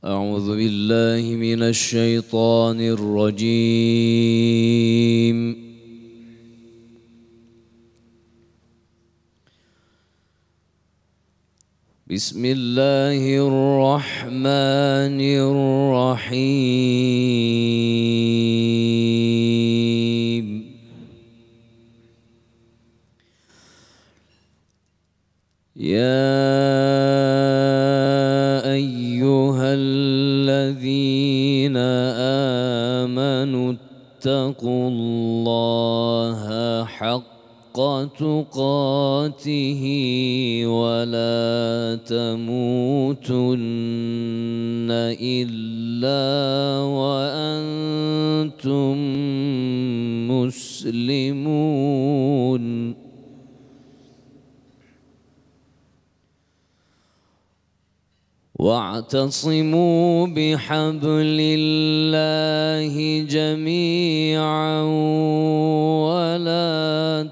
أعوذ بالله من الشيطان الرجيم. بسم الله الرحمن الرحيم. يا أيها الذين آمنوا اتقوا الله حق تقاته ولا تموتن إلا وأنتم مسلمون. واعتصموا بحبل الله جميعا ولا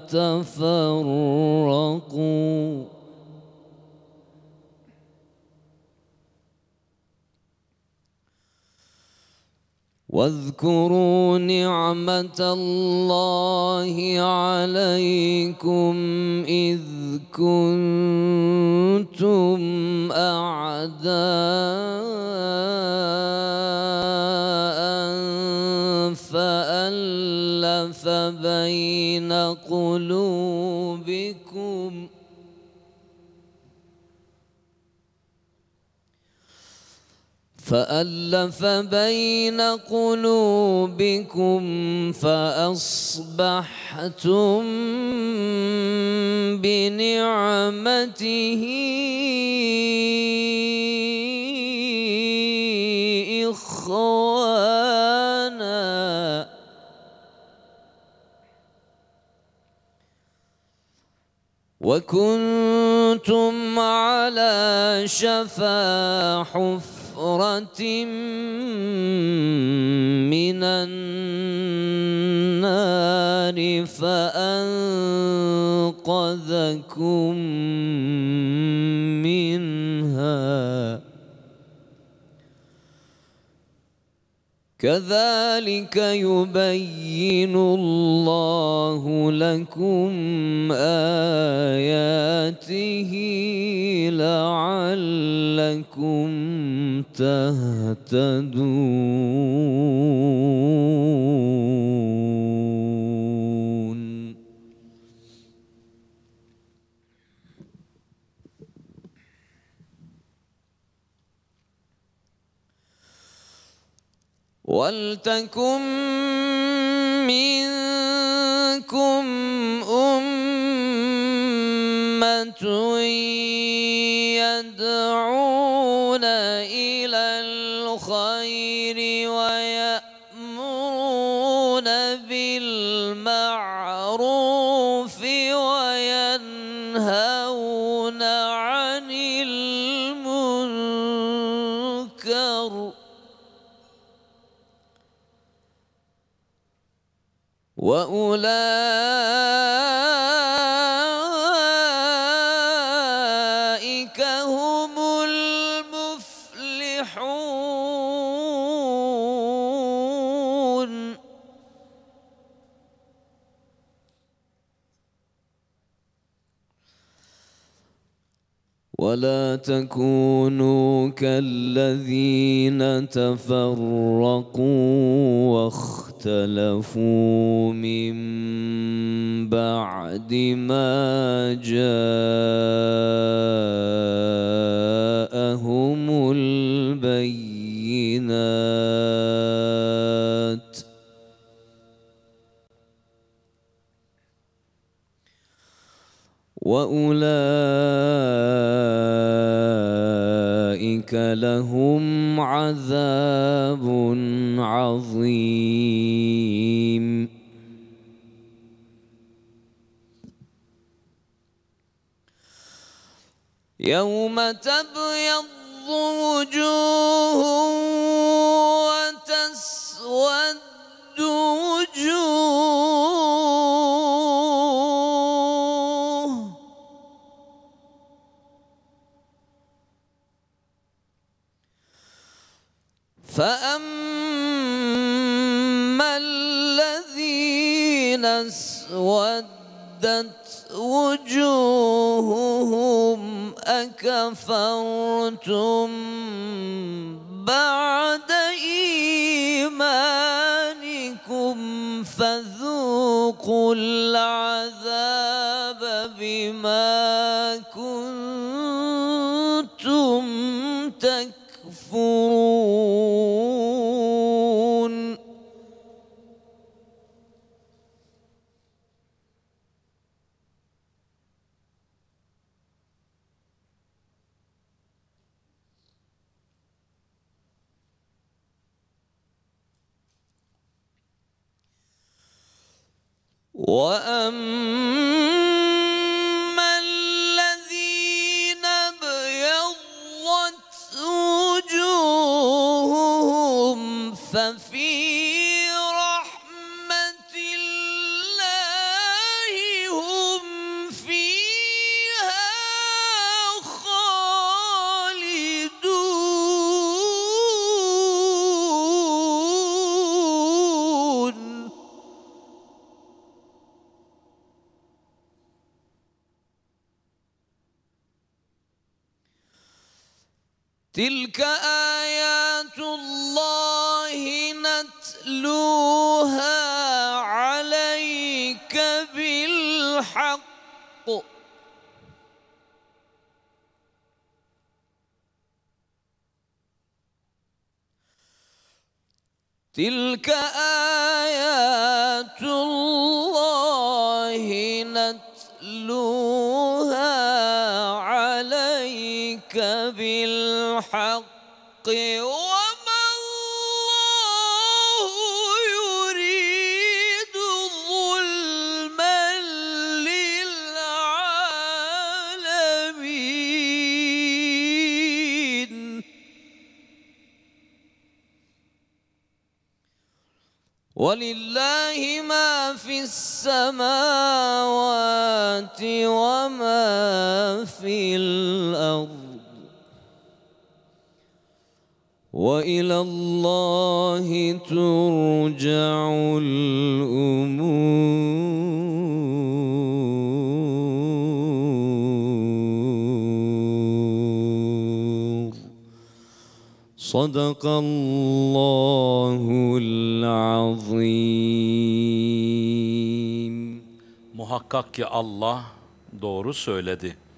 تفرقوا. واذكروا نعمة الله عليكم إذ كنتم أعداء فألف بين قلوبكم فأصبحتم بنعمته إخوانا وكنتم على شفا حفرة من النار فأنقذكم منها. كذلك يبين الله لكم آياته لعلكم تهتدون. ولتكن منكم أمة يدعون إلى الخير ويأمرون بالمعروف وينهون عن المنكر وأولئك هم المفلحون. ولا تكونوا كالذين تفرقوا واختلفوا من بعد ما جاءهم البينات وأولئك لهم عذاب عظيم. يوم تبيض وجوه وتسود وجوه فأما الذين اسودت وجوههم أكفرتم بعد إيمانكم فذوقوا العذاب بما كنتم تكفرون. وأما الذين ابيضت وجوههم ففي رحمة الله هم فيها خالدون. تلك آيات الله نتلوها عليك بالحق. تلك آيات الله نتلوها عليك بالحق وما الله يريد ظلما للعالمين. ولله ما في السماوات وما في الأرض وإلى الله ترجع الأمور. صدق الله العظيم. Muhakkak ki Allah doğru söyledi.